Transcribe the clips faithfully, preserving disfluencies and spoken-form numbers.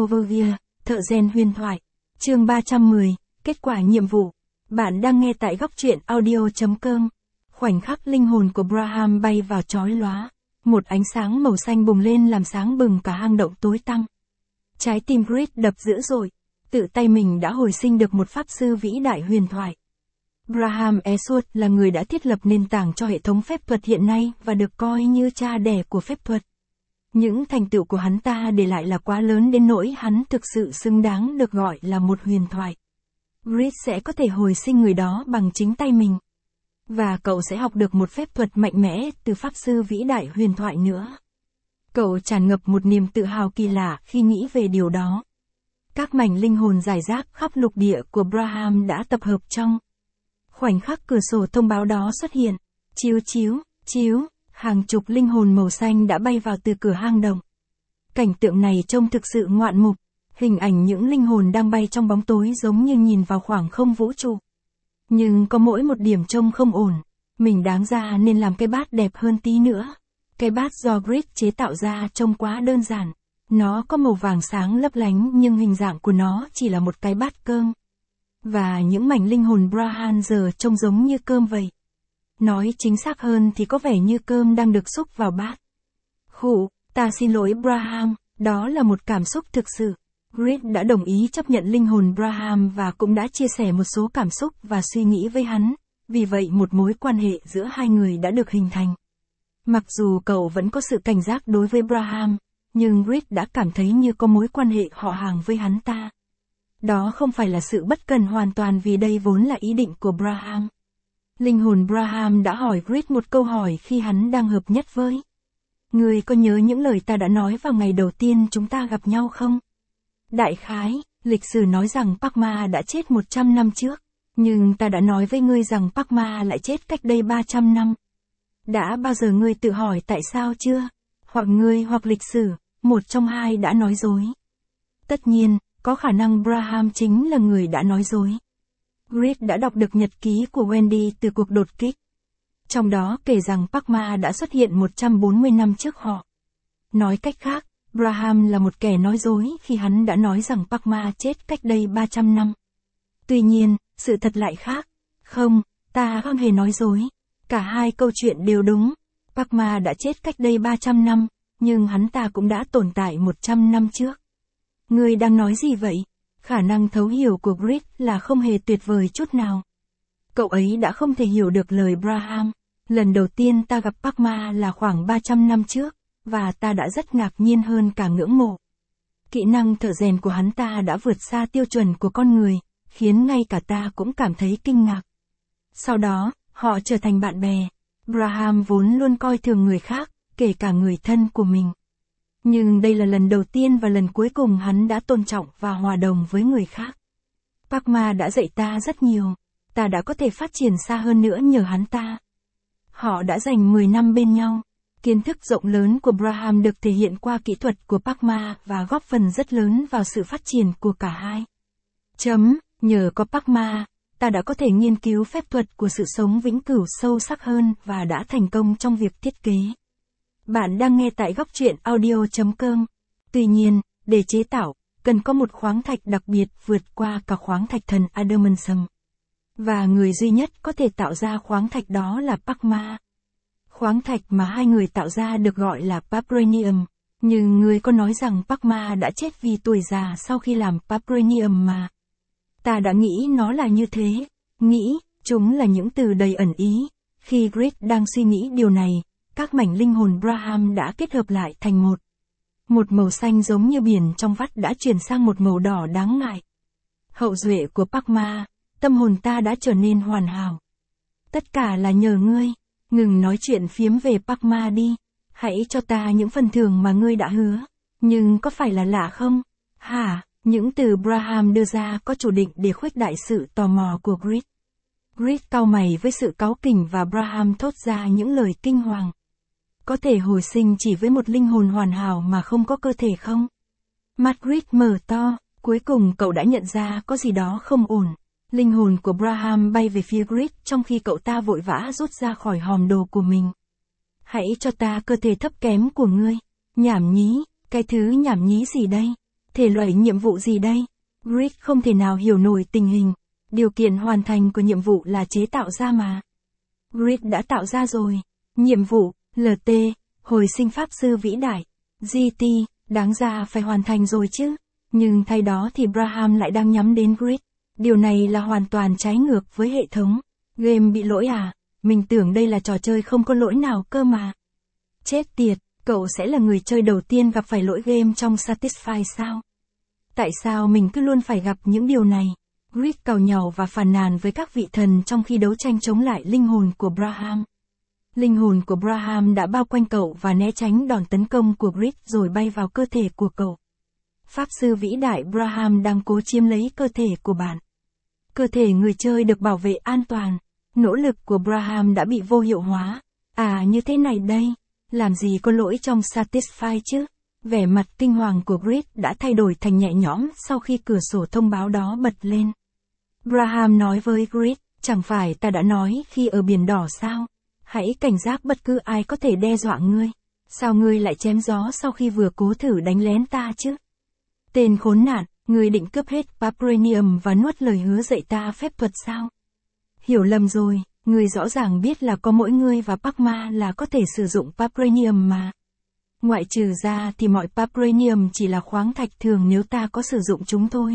Overview, thợ rèn huyền thoại. Chương ba trăm mười, kết quả nhiệm vụ. Bạn đang nghe tại góc truyện audio chấm com. Khoảnh khắc linh hồn của Braham bay vào chói lóa. Một ánh sáng màu xanh bùng lên làm sáng bừng cả hang động tối tăm. Trái tim Grid đập dữ dội. Tự tay mình đã hồi sinh được một pháp sư vĩ đại huyền thoại. Braham Eastwood là người đã thiết lập nền tảng cho hệ thống phép thuật hiện nay và được coi như cha đẻ của phép thuật. Những thành tựu của hắn ta để lại là quá lớn đến nỗi hắn thực sự xứng đáng được gọi là một huyền thoại. Grid sẽ có thể hồi sinh người đó bằng chính tay mình. Và cậu sẽ học được một phép thuật mạnh mẽ từ pháp sư vĩ đại huyền thoại nữa. Cậu tràn ngập một niềm tự hào kỳ lạ khi nghĩ về điều đó. Các mảnh linh hồn rải rác khắp lục địa của Braham đã tập hợp trong khoảnh khắc cửa sổ thông báo đó xuất hiện. Chiếu chiếu, chiếu, hàng chục linh hồn màu xanh đã bay vào từ cửa hang động. Cảnh tượng này trông thực sự ngoạn mục, hình ảnh những linh hồn đang bay trong bóng tối giống như nhìn vào khoảng không vũ trụ. Nhưng có mỗi một điểm trông không ổn, mình đáng ra nên làm cái bát đẹp hơn tí nữa. Cái bát do Grid chế tạo ra trông quá đơn giản. Nó có màu vàng sáng lấp lánh nhưng hình dạng của nó chỉ là một cái bát cơm. Và những mảnh linh hồn Braham giờ trông giống như cơm vậy. Nói chính xác hơn thì có vẻ như cơm đang được xúc vào bát. Khụ, ta xin lỗi Braham, đó là một cảm xúc thực sự. Grid đã đồng ý chấp nhận linh hồn Braham và cũng đã chia sẻ một số cảm xúc và suy nghĩ với hắn. Vì vậy một mối quan hệ giữa hai người đã được hình thành. Mặc dù cậu vẫn có sự cảnh giác đối với Braham, nhưng Grid đã cảm thấy như có mối quan hệ họ hàng với hắn ta. Đó không phải là sự bất cần hoàn toàn vì đây vốn là ý định của Braham. Linh hồn Braham đã hỏi Grid một câu hỏi khi hắn đang hợp nhất với. Ngươi có nhớ những lời ta đã nói vào ngày đầu tiên chúng ta gặp nhau không? Đại khái, lịch sử nói rằng Padma đã chết một trăm năm trước, nhưng ta đã nói với ngươi rằng Padma lại chết cách đây ba trăm năm. Đã bao giờ ngươi tự hỏi tại sao chưa? Hoặc ngươi hoặc lịch sử, một trong hai đã nói dối. Tất nhiên, có khả năng Braham chính là người đã nói dối. Grid đã đọc được nhật ký của Wendy từ cuộc đột kích. Trong đó kể rằng Padma đã xuất hiện một trăm bốn mươi năm trước họ. Nói cách khác, Braham là một kẻ nói dối khi hắn đã nói rằng Padma chết cách đây ba trăm năm. Tuy nhiên, sự thật lại khác. Không, ta không hề nói dối. Cả hai câu chuyện đều đúng. Padma đã chết cách đây ba trăm năm, nhưng hắn ta cũng đã tồn tại một trăm năm trước. Ngươi đang nói gì vậy? Khả năng thấu hiểu của Grid là không hề tuyệt vời chút nào. Cậu ấy đã không thể hiểu được lời Braham. Lần đầu tiên ta gặp Padma là khoảng ba trăm năm trước, và ta đã rất ngạc nhiên hơn cả ngưỡng mộ. Kỹ năng thợ rèn của hắn ta đã vượt xa tiêu chuẩn của con người, khiến ngay cả ta cũng cảm thấy kinh ngạc. Sau đó, họ trở thành bạn bè. Braham vốn luôn coi thường người khác, kể cả người thân của mình. Nhưng đây là lần đầu tiên và lần cuối cùng hắn đã tôn trọng và hòa đồng với người khác. Padma đã dạy ta rất nhiều. Ta đã có thể phát triển xa hơn nữa nhờ hắn ta. Họ đã dành mười năm bên nhau. Kiến thức rộng lớn của Braham được thể hiện qua kỹ thuật của Padma và góp phần rất lớn vào sự phát triển của cả hai. Chấm, nhờ có Padma, ta đã có thể nghiên cứu phép thuật của sự sống vĩnh cửu sâu sắc hơn và đã thành công trong việc thiết kế. Bạn đang nghe tại góc truyện audio chấm com. Tuy nhiên, để chế tạo, cần có một khoáng thạch đặc biệt vượt qua cả khoáng thạch thần Adamantium. Và người duy nhất có thể tạo ra khoáng thạch đó là Padma. Khoáng thạch mà hai người tạo ra được gọi là Vibranium. Nhưng người có nói rằng Padma đã chết vì tuổi già sau khi làm Vibranium mà. Ta đã nghĩ nó là như thế. Nghĩ, chúng là những từ đầy ẩn ý. Khi Grid đang suy nghĩ điều này, các mảnh linh hồn Braham đã kết hợp lại thành một. Một màu xanh giống như biển trong vắt đã chuyển sang một màu đỏ đáng ngại. Hậu duệ của Padma, tâm hồn ta đã trở nên hoàn hảo. Tất cả là nhờ ngươi. Ngừng nói chuyện phiếm về Padma đi. Hãy cho ta những phần thưởng mà ngươi đã hứa. Nhưng có phải là lạ không? Hả? Những từ Braham đưa ra có chủ định để khuếch đại sự tò mò của Grid. Grid cau mày với sự cáu kỉnh và Braham thốt ra những lời kinh hoàng. Có thể hồi sinh chỉ với một linh hồn hoàn hảo mà không có cơ thể không? Mắt Grid mở to, cuối cùng cậu đã nhận ra có gì đó không ổn. Linh hồn của Braham bay về phía Grid trong khi cậu ta vội vã rút ra khỏi hòm đồ của mình. Hãy cho ta cơ thể thấp kém của ngươi. Nhảm nhí, cái thứ nhảm nhí gì đây? Thể loại nhiệm vụ gì đây? Grid không thể nào hiểu nổi tình hình. Điều kiện hoàn thành của nhiệm vụ là chế tạo ra mà. Grid đã tạo ra rồi. Nhiệm vụ, lờ tê, hồi sinh pháp sư vĩ đại. giê tê, đáng ra phải hoàn thành rồi chứ. Nhưng thay đó thì Braham lại đang nhắm đến Grid. Điều này là hoàn toàn trái ngược với hệ thống. Game bị lỗi à? Mình tưởng đây là trò chơi không có lỗi nào cơ mà. Chết tiệt, cậu sẽ là người chơi đầu tiên gặp phải lỗi game trong Satisfy sao? Tại sao mình cứ luôn phải gặp những điều này? Grid càu nhàu và phàn nàn với các vị thần trong khi đấu tranh chống lại linh hồn của Braham. Linh hồn của Braham đã bao quanh cậu và né tránh đòn tấn công của Grid rồi bay vào cơ thể của cậu. Pháp sư vĩ đại Braham đang cố chiếm lấy cơ thể của bạn. Cơ thể người chơi được bảo vệ an toàn. Nỗ lực của Braham đã bị vô hiệu hóa. À như thế này đây. Làm gì có lỗi trong Satisfy chứ? Vẻ mặt kinh hoàng của Grid đã thay đổi thành nhẹ nhõm sau khi cửa sổ thông báo đó bật lên. Braham nói với Grid, chẳng phải ta đã nói khi ở biển đỏ sao? Hãy cảnh giác bất cứ ai có thể đe dọa ngươi. Sao ngươi lại chém gió sau khi vừa cố thử đánh lén ta chứ? Tên khốn nạn, ngươi định cướp hết Vibranium và nuốt lời hứa dạy ta phép thuật sao? Hiểu lầm rồi, ngươi rõ ràng biết là có mỗi ngươi và Pakma là có thể sử dụng Vibranium mà. Ngoại trừ ra thì mọi Vibranium chỉ là khoáng thạch thường nếu ta có sử dụng chúng thôi.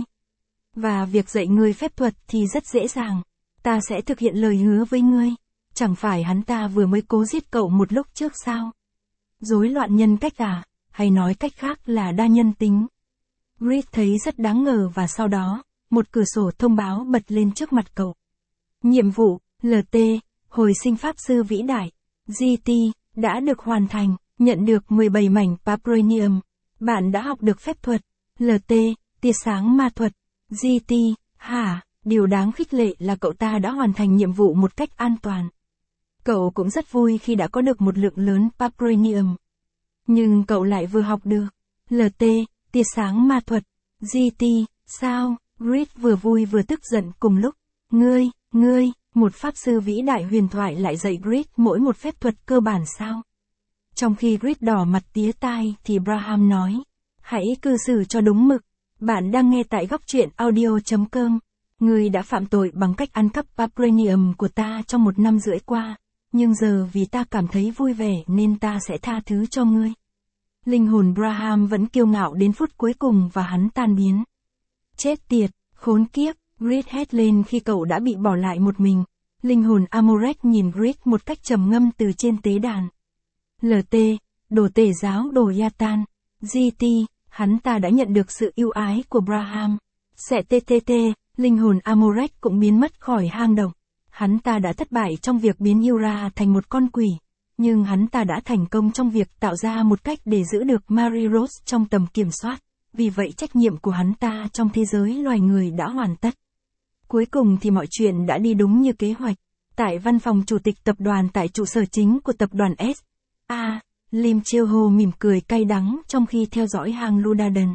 Và việc dạy ngươi phép thuật thì rất dễ dàng. Ta sẽ thực hiện lời hứa với ngươi. Chẳng phải hắn ta vừa mới cố giết cậu một lúc trước sao? Rối loạn nhân cách à? Hay nói cách khác là đa nhân tính? Grid thấy rất đáng ngờ và sau đó, một cửa sổ thông báo bật lên trước mặt cậu. Nhiệm vụ, lờ tê, hồi sinh pháp sư vĩ đại, giê tê, đã được hoàn thành, nhận được mười bảy mảnh Vibranium. Bạn đã học được phép thuật, lờ tê, tia sáng ma thuật, giê tê, hả, điều đáng khích lệ là cậu ta đã hoàn thành nhiệm vụ một cách an toàn. Cậu cũng rất vui khi đã có được một lượng lớn Vibranium. Nhưng cậu lại vừa học được, lờ tê, tia sáng ma thuật, giê tê, sao? Grid vừa vui vừa tức giận cùng lúc. Ngươi, ngươi, một pháp sư vĩ đại huyền thoại lại dạy Grid mỗi một phép thuật cơ bản sao? Trong khi Grid đỏ mặt tía tai thì Braham nói, hãy cư xử cho đúng mực. Bạn đang nghe tại góc truyện audio chấm com. Ngươi đã phạm tội bằng cách ăn cắp Vibranium của ta trong một năm rưỡi qua, nhưng giờ vì ta cảm thấy vui vẻ nên ta sẽ tha thứ cho ngươi. Linh hồn Braham vẫn kiêu ngạo đến phút cuối cùng và hắn tan biến. Chết tiệt, khốn kiếp, Grid hét lên khi cậu đã bị bỏ lại một mình. Linh hồn Amorek nhìn Grid một cách trầm ngâm từ trên tế đàn. lờ tê, đồ tể giáo đồ Yatan, giê tê, hắn ta đã nhận được sự ưu ái của Braham. Sẽ tê tê tê, linh hồn Amorek cũng biến mất khỏi hang động. Hắn ta đã thất bại trong việc biến Yura thành một con quỷ. Nhưng hắn ta đã thành công trong việc tạo ra một cách để giữ được Mary Rose trong tầm kiểm soát. Vì vậy trách nhiệm của hắn ta trong thế giới loài người đã hoàn tất. Cuối cùng thì mọi chuyện đã đi đúng như kế hoạch. Tại văn phòng chủ tịch tập đoàn tại trụ sở chính của tập đoàn S. A. Lim Cheo-ho mỉm cười cay đắng trong khi theo dõi hang Ludaden.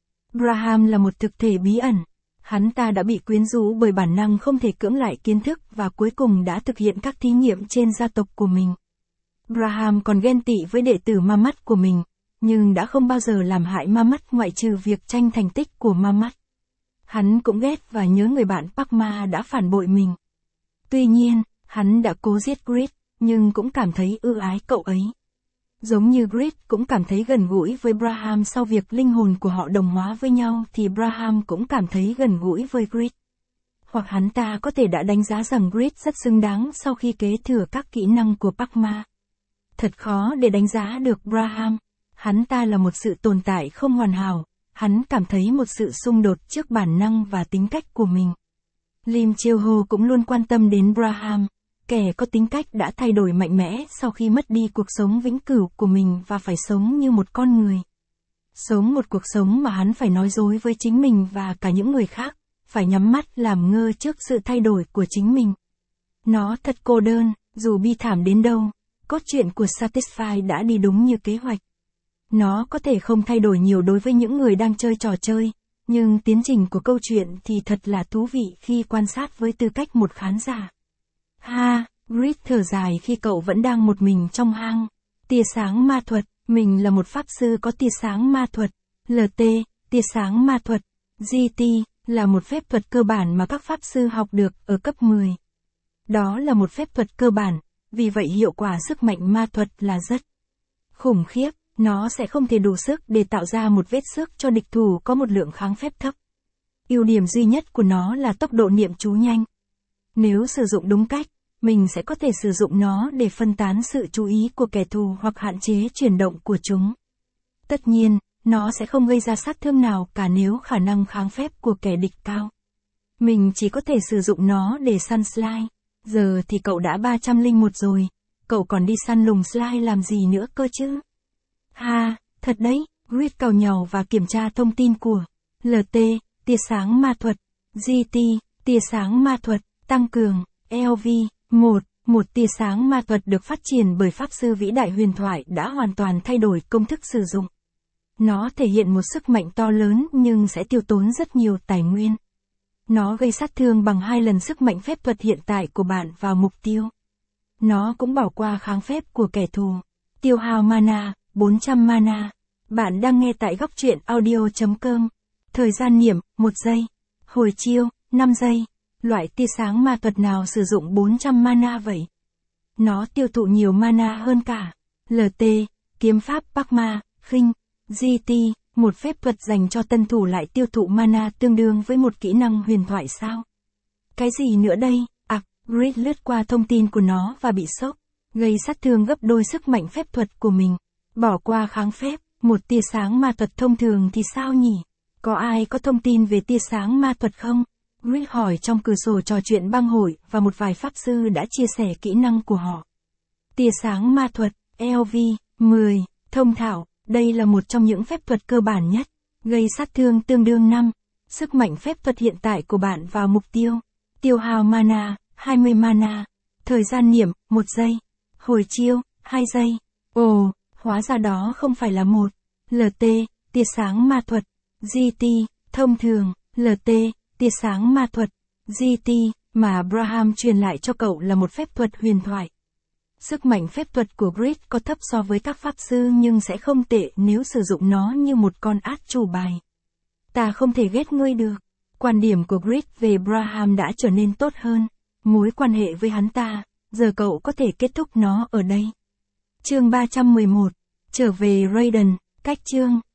Braham là một thực thể bí ẩn. Hắn ta đã bị quyến rũ bởi bản năng không thể cưỡng lại kiến thức và cuối cùng đã thực hiện các thí nghiệm trên gia tộc của mình. Braham còn ghen tị với đệ tử Mamat của mình, nhưng đã không bao giờ làm hại Mamat ngoại trừ việc tranh thành tích của Mamat. Hắn cũng ghét và nhớ người bạn Pakma đã phản bội mình. Tuy nhiên, hắn đã cố giết Grid, nhưng cũng cảm thấy ưu ái cậu ấy. Giống như Grid cũng cảm thấy gần gũi với Braham sau việc linh hồn của họ đồng hóa với nhau thì Braham cũng cảm thấy gần gũi với Grid. Hoặc hắn ta có thể đã đánh giá rằng Grid rất xứng đáng sau khi kế thừa các kỹ năng của Pakma. Thật khó để đánh giá được Braham. Hắn ta là một sự tồn tại không hoàn hảo. Hắn cảm thấy một sự xung đột trước bản năng và tính cách của mình. Lim Cheo-ho cũng luôn quan tâm đến Braham, kẻ có tính cách đã thay đổi mạnh mẽ sau khi mất đi cuộc sống vĩnh cửu của mình và phải sống như một con người. Sống một cuộc sống mà hắn phải nói dối với chính mình và cả những người khác, phải nhắm mắt làm ngơ trước sự thay đổi của chính mình. Nó thật cô đơn, dù bi thảm đến đâu, cốt truyện của Satisfy đã đi đúng như kế hoạch. Nó có thể không thay đổi nhiều đối với những người đang chơi trò chơi, nhưng tiến trình của câu chuyện thì thật là thú vị khi quan sát với tư cách một khán giả. Ha, Grid thở dài khi cậu vẫn đang một mình trong hang. Tia sáng ma thuật, mình là một pháp sư có tia sáng ma thuật. lờ tê, tia sáng ma thuật. giê tê là một phép thuật cơ bản mà các pháp sư học được ở cấp mười. Đó là một phép thuật cơ bản, vì vậy hiệu quả sức mạnh ma thuật là rất khủng khiếp, nó sẽ không thể đủ sức để tạo ra một vết xước cho địch thủ có một lượng kháng phép thấp. Ưu điểm duy nhất của nó là tốc độ niệm chú nhanh. Nếu sử dụng đúng cách, mình sẽ có thể sử dụng nó để phân tán sự chú ý của kẻ thù hoặc hạn chế chuyển động của chúng. Tất nhiên, nó sẽ không gây ra sát thương nào cả nếu khả năng kháng phép của kẻ địch cao. Mình chỉ có thể sử dụng nó để săn slime. Giờ thì cậu đã ba trăm lẻ một rồi, cậu còn đi săn lùng slime làm gì nữa cơ chứ? Ha, thật đấy, Grid cào nhàu và kiểm tra thông tin của lờ tê, tia sáng ma thuật, giê tê, tia sáng ma thuật, tăng cường, lờ vê, một, một tia sáng ma thuật được phát triển bởi Pháp sư vĩ đại huyền thoại đã hoàn toàn thay đổi công thức sử dụng. Nó thể hiện một sức mạnh to lớn nhưng sẽ tiêu tốn rất nhiều tài nguyên. Nó gây sát thương bằng hai lần sức mạnh phép thuật hiện tại của bạn vào mục tiêu. Nó cũng bỏ qua kháng phép của kẻ thù. Tiêu hao mana, bốn trăm mana. Bạn đang nghe tại góc truyện audio chấm com. Thời gian niệm, một giây. Hồi chiêu, năm giây. Loại tia sáng ma thuật nào sử dụng bốn trăm mana vậy? Nó tiêu thụ nhiều mana hơn cả lờ tê, kiếm pháp Parma, khinh, giê tê, một phép thuật dành cho tân thủ lại tiêu thụ mana tương đương với một kỹ năng huyền thoại sao? Cái gì nữa đây? À, Grid lướt qua thông tin của nó và bị sốc, gây sát thương gấp đôi sức mạnh phép thuật của mình. Bỏ qua kháng phép, một tia sáng ma thuật thông thường thì sao nhỉ? Có ai có thông tin về tia sáng ma thuật không? Grid hỏi trong cửa sổ trò chuyện bang hội và một vài pháp sư đã chia sẻ kỹ năng của họ. Tia sáng ma thuật, lờ vê, mười, thông thạo, đây là một trong những phép thuật cơ bản nhất, gây sát thương tương đương năm, sức mạnh phép thuật hiện tại của bạn vào mục tiêu. Tiêu hao mana, hai mươi mana, thời gian niệm, một giây, hồi chiêu, hai giây. Ồ, hóa ra đó không phải là một, lờ tê, tia sáng ma thuật, giê tê, thông thường, lờ tê, tia sáng ma thuật, giê tê, mà Abraham truyền lại cho cậu là một phép thuật huyền thoại. Sức mạnh phép thuật của Grid có thấp so với các pháp sư nhưng sẽ không tệ nếu sử dụng nó như một con át chủ bài. Ta không thể ghét ngươi được. Quan điểm của Grid về Abraham đã trở nên tốt hơn. Mối quan hệ với hắn ta, giờ cậu có thể kết thúc nó ở đây. Chương ba trăm mười một. Trở về Raiden, cách chương.